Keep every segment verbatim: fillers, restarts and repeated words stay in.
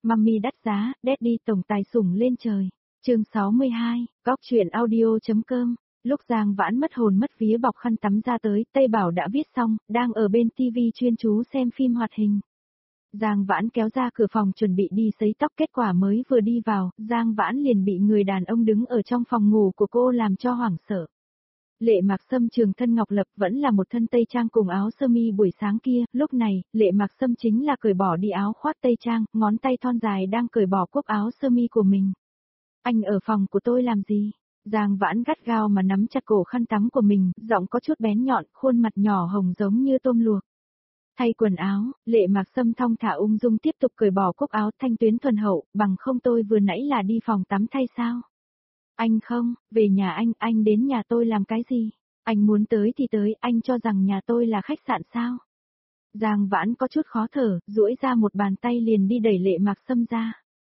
Mummy đắt giá, Daddy tổng tài sủng lên trời. Chương sáu mươi hai, Góc truyện audio.com. Lúc Giang Vãn mất hồn mất vía bọc khăn tắm ra tới, Tây Bảo đã viết xong, đang ở bên tivi chuyên chú xem phim hoạt hình. Giang Vãn kéo ra cửa phòng chuẩn bị đi sấy tóc, kết quả mới vừa đi vào, Giang Vãn liền bị người đàn ông đứng ở trong phòng ngủ của cô làm cho hoảng sợ. Lệ Mạc Sâm trường thân ngọc lập vẫn là một thân tây trang cùng áo sơ mi buổi sáng kia, lúc này, Lệ Mạc Sâm chính là cởi bỏ đi áo khoác tây trang, ngón tay thon dài đang cởi bỏ cúc áo sơ mi của mình. Anh ở phòng của tôi làm gì? Giang Vãn gắt gao mà nắm chặt cổ khăn tắm của mình, giọng có chút bén nhọn, khuôn mặt nhỏ hồng giống như tôm luộc. Thay quần áo, Lệ Mạc Sâm thong thả ung dung tiếp tục cởi bỏ cúc áo thanh tuyến thuần hậu, bằng không tôi vừa nãy là đi phòng tắm thay sao? Anh không, về nhà anh, anh đến nhà tôi làm cái gì? Anh muốn tới thì tới, anh cho rằng nhà tôi là khách sạn sao? Giang Vãn có chút khó thở, duỗi ra một bàn tay liền đi đẩy Lệ Mạc Sâm ra.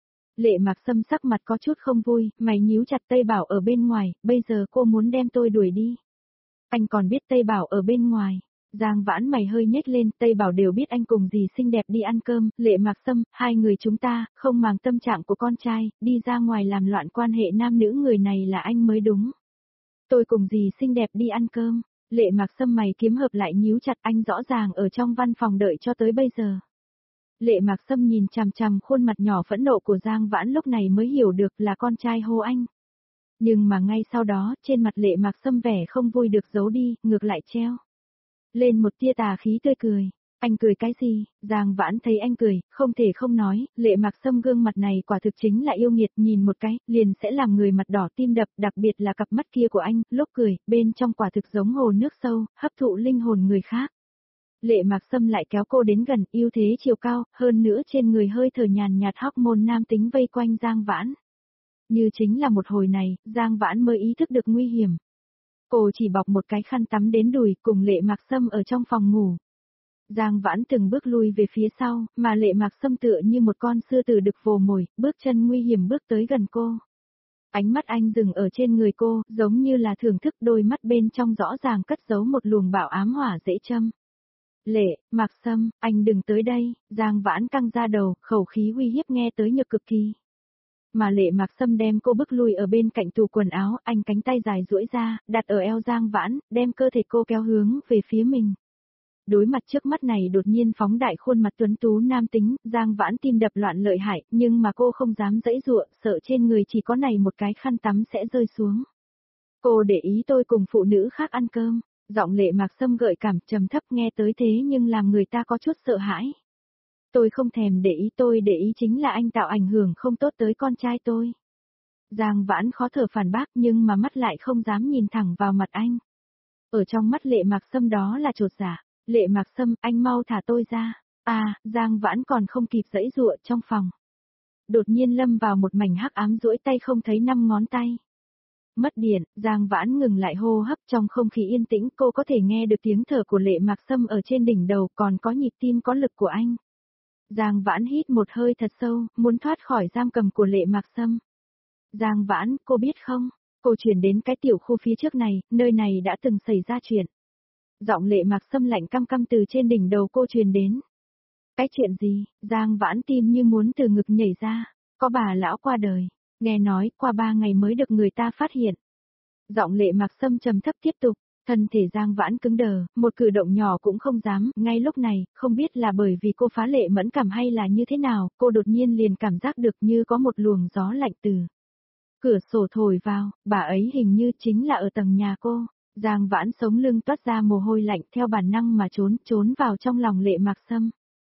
Lệ Mạc Sâm sắc mặt có chút không vui, mày nhíu chặt Tây Bảo ở bên ngoài, bây giờ cô muốn đem tôi đuổi đi. Anh còn biết Tây Bảo ở bên ngoài. Giang Vãn mày hơi nhếch lên, Tây Bảo đều biết anh cùng dì xinh đẹp đi ăn cơm, Lệ Mạc Sâm, hai người chúng ta, không màng tâm trạng của con trai, đi ra ngoài làm loạn quan hệ nam nữ người này là anh mới đúng. Tôi cùng dì xinh đẹp đi ăn cơm, Lệ Mạc Sâm mày kiếm hợp lại nhíu chặt, anh rõ ràng ở trong văn phòng đợi cho tới bây giờ. Lệ Mạc Sâm nhìn chằm chằm khuôn mặt nhỏ phẫn nộ của Giang Vãn lúc này mới hiểu được là con trai hô anh. Nhưng mà ngay sau đó, trên mặt Lệ Mạc Sâm vẻ không vui được giấu đi, ngược lại treo lên một tia tà khí tươi cười. Anh cười cái gì? Giang Vãn thấy anh cười, không thể không nói, Lệ Mạc Sâm gương mặt này quả thực chính là yêu nghiệt, nhìn một cái, liền sẽ làm người mặt đỏ tim đập, đặc biệt là cặp mắt kia của anh, lúc cười, bên trong quả thực giống hồ nước sâu, hấp thụ linh hồn người khác. Lệ Mạc Sâm lại kéo cô đến gần, ưu thế chiều cao, hơn nữa trên người hơi thở nhàn nhạt hormone nam tính vây quanh Giang Vãn. Như chính là một hồi này, Giang Vãn mới ý thức được nguy hiểm. Cô chỉ bọc một cái khăn tắm đến đùi, cùng Lệ Mạc Sâm ở trong phòng ngủ. Giang Vãn từng bước lui về phía sau, mà Lệ Mạc Sâm tựa như một con sư tử đực vồ mồi, bước chân nguy hiểm bước tới gần cô. Ánh mắt anh dừng ở trên người cô, giống như là thưởng thức, đôi mắt bên trong rõ ràng cất giấu một luồng bạo ám hỏa dễ châm. Lệ, Mạc Sâm, anh đừng tới đây, Giang Vãn căng ra đầu, khẩu khí uy hiếp nghe tới nhược cực kỳ. Mà Lệ Mạc Sâm đem cô bước lui ở bên cạnh tủ quần áo, anh cánh tay dài duỗi ra, đặt ở eo Giang Vãn, đem cơ thể cô kéo hướng về phía mình. Đối mặt trước mắt này đột nhiên phóng đại khuôn mặt tuấn tú nam tính, Giang Vãn tim đập loạn lợi hại, nhưng mà cô không dám giãy giụa, sợ trên người chỉ có này một cái khăn tắm sẽ rơi xuống. Cô để ý tôi cùng phụ nữ khác ăn cơm, giọng Lệ Mạc Sâm gợi cảm trầm thấp nghe tới thế nhưng làm người ta có chút sợ hãi. Tôi không thèm để ý, tôi để ý chính là anh tạo ảnh hưởng không tốt tới con trai tôi. Giang Vãn khó thở phản bác nhưng mà mắt lại không dám nhìn thẳng vào mặt anh. Ở trong mắt Lệ Mạc Sâm đó là chột dạ. Lệ Mạc Sâm, anh mau thả tôi ra. À, Giang Vãn còn không kịp giãy giụa trong phòng. Đột nhiên lâm vào một mảnh hắc ám, duỗi tay không thấy năm ngón tay. Mất điện, Giang Vãn ngừng lại hô hấp, trong không khí yên tĩnh cô có thể nghe được tiếng thở của Lệ Mạc Sâm ở trên đỉnh đầu, còn có nhịp tim có lực của anh. Giang Vãn hít một hơi thật sâu, muốn thoát khỏi giam cầm của Lệ Mạc Sâm. Giang Vãn, cô biết không, cô chuyển đến cái tiểu khu phía trước này, nơi này đã từng xảy ra chuyện. Giọng Lệ Mạc Sâm lạnh căm căm từ trên đỉnh đầu cô truyền đến. Cái chuyện gì? Giang Vãn tim như muốn từ ngực nhảy ra. Có bà lão qua đời, nghe nói qua ba ngày mới được người ta phát hiện. Giọng Lệ Mạc Sâm trầm thấp tiếp tục. Thân thể Giang Vãn cứng đờ, một cử động nhỏ cũng không dám, ngay lúc này, không biết là bởi vì cô phá lệ mẫn cảm hay là như thế nào, cô đột nhiên liền cảm giác được như có một luồng gió lạnh từ cửa sổ thổi vào, bà ấy hình như chính là ở tầng nhà cô. Giang Vãn sống lưng toát ra mồ hôi lạnh theo bản năng mà trốn, trốn vào trong lòng Lệ Mạc Sâm.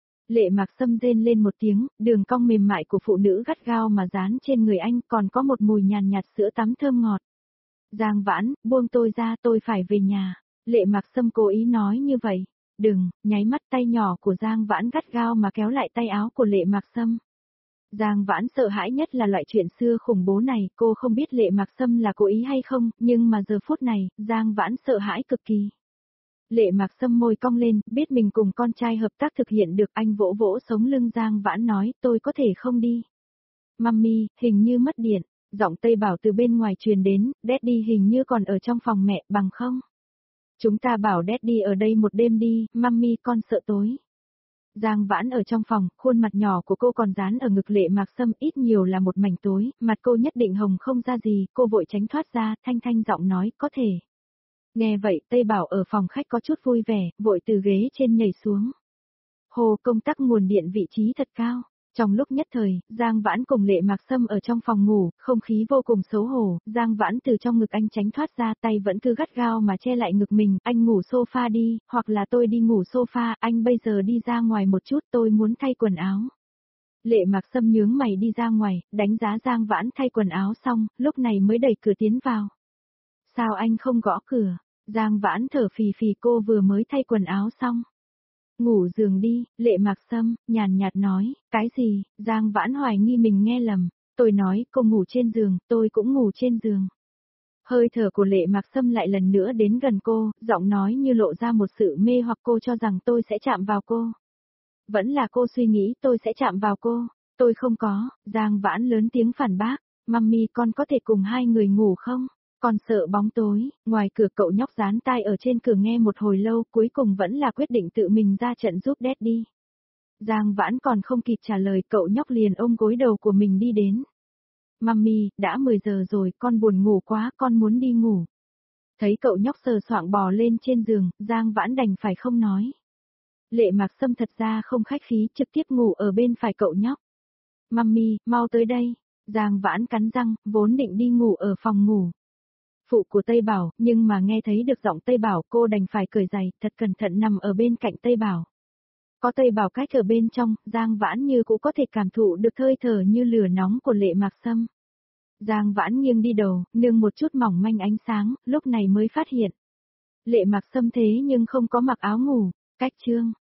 Lệ Mạc Sâm rên lên một tiếng, đường cong mềm mại của phụ nữ gắt gao mà dán trên người anh, còn có một mùi nhàn nhạt sữa tắm thơm ngọt. Giang Vãn, buông tôi ra, tôi phải về nhà. Lệ Mạc Sâm cố ý nói như vậy. Đừng, nháy mắt tay nhỏ của Giang Vãn gắt gao mà kéo lại tay áo của Lệ Mạc Sâm. Giang Vãn sợ hãi nhất là loại chuyện xưa khủng bố này, cô không biết Lệ Mạc Sâm là cố ý hay không, nhưng mà giờ phút này, Giang Vãn sợ hãi cực kỳ. Lệ Mạc Sâm môi cong lên, biết mình cùng con trai hợp tác thực hiện được, anh vỗ vỗ sống lưng Giang Vãn nói, tôi có thể không đi. Mummy, hình như mất điện. Giọng Tây Bảo từ bên ngoài truyền đến, Daddy hình như còn ở trong phòng mẹ, bằng không? Chúng ta bảo Daddy ở đây một đêm đi, Mummy con sợ tối. Giang Vãn ở trong phòng, khuôn mặt nhỏ của cô còn dán ở ngực Lệ Mạc Sâm, ít nhiều là một mảnh tối, mặt cô nhất định hồng không ra gì, cô vội tránh thoát ra, thanh thanh giọng nói, có thể. Nghe vậy, Tây Bảo ở phòng khách có chút vui vẻ, vội từ ghế trên nhảy xuống. Hồ, công tắc nguồn điện vị trí thật cao. Trong lúc nhất thời, Giang Vãn cùng Lệ Mạc Sâm ở trong phòng ngủ, không khí vô cùng xấu hổ, Giang Vãn từ trong ngực anh tránh thoát ra, tay vẫn cứ gắt gao mà che lại ngực mình, anh ngủ sofa đi, hoặc là tôi đi ngủ sofa, anh bây giờ đi ra ngoài một chút, tôi muốn thay quần áo. Lệ Mạc Sâm nhướng mày đi ra ngoài, đánh giá Giang Vãn thay quần áo xong, lúc này mới đẩy cửa tiến vào. Sao anh không gõ cửa? Giang Vãn thở phì phì, cô vừa mới thay quần áo xong. Ngủ giường đi, Lệ Mạc Sâm, nhàn nhạt nói, cái gì, Giang Vãn hoài nghi mình nghe lầm, tôi nói, cô ngủ trên giường, tôi cũng ngủ trên giường. Hơi thở của Lệ Mạc Sâm lại lần nữa đến gần cô, giọng nói như lộ ra một sự mê hoặc, cô cho rằng tôi sẽ chạm vào cô. Vẫn là cô suy nghĩ tôi sẽ chạm vào cô, tôi không có, Giang Vãn lớn tiếng phản bác, mami con có thể cùng hai người ngủ không? Còn sợ bóng tối, ngoài cửa cậu nhóc dán tai ở trên cửa nghe một hồi lâu, cuối cùng vẫn là quyết định tự mình ra trận giúp Daddy. Giang Vãn còn không kịp trả lời, cậu nhóc liền ôm gối đầu của mình đi đến. Mami, đã mười giờ rồi, con buồn ngủ quá, con muốn đi ngủ. Thấy cậu nhóc sờ soạng bò lên trên giường, Giang Vãn đành phải không nói. Lệ Mạc Sâm thật ra không khách khí, trực tiếp ngủ ở bên phải cậu nhóc. Mami, mau tới đây. Giang Vãn cắn răng, vốn định đi ngủ ở phòng ngủ phụ của Tây Bảo, nhưng mà nghe thấy được giọng Tây Bảo, cô đành phải cởi giày, thật cẩn thận nằm ở bên cạnh Tây Bảo. Có Tây Bảo cách ở bên trong, Giang Vãn như cũng có thể cảm thụ được hơi thở như lửa nóng của Lệ Mạc Sâm. Giang Vãn nghiêng đi đầu, nương một chút mỏng manh ánh sáng, lúc này mới phát hiện. Lệ Mạc Sâm thế nhưng không có mặc áo ngủ, cách chương.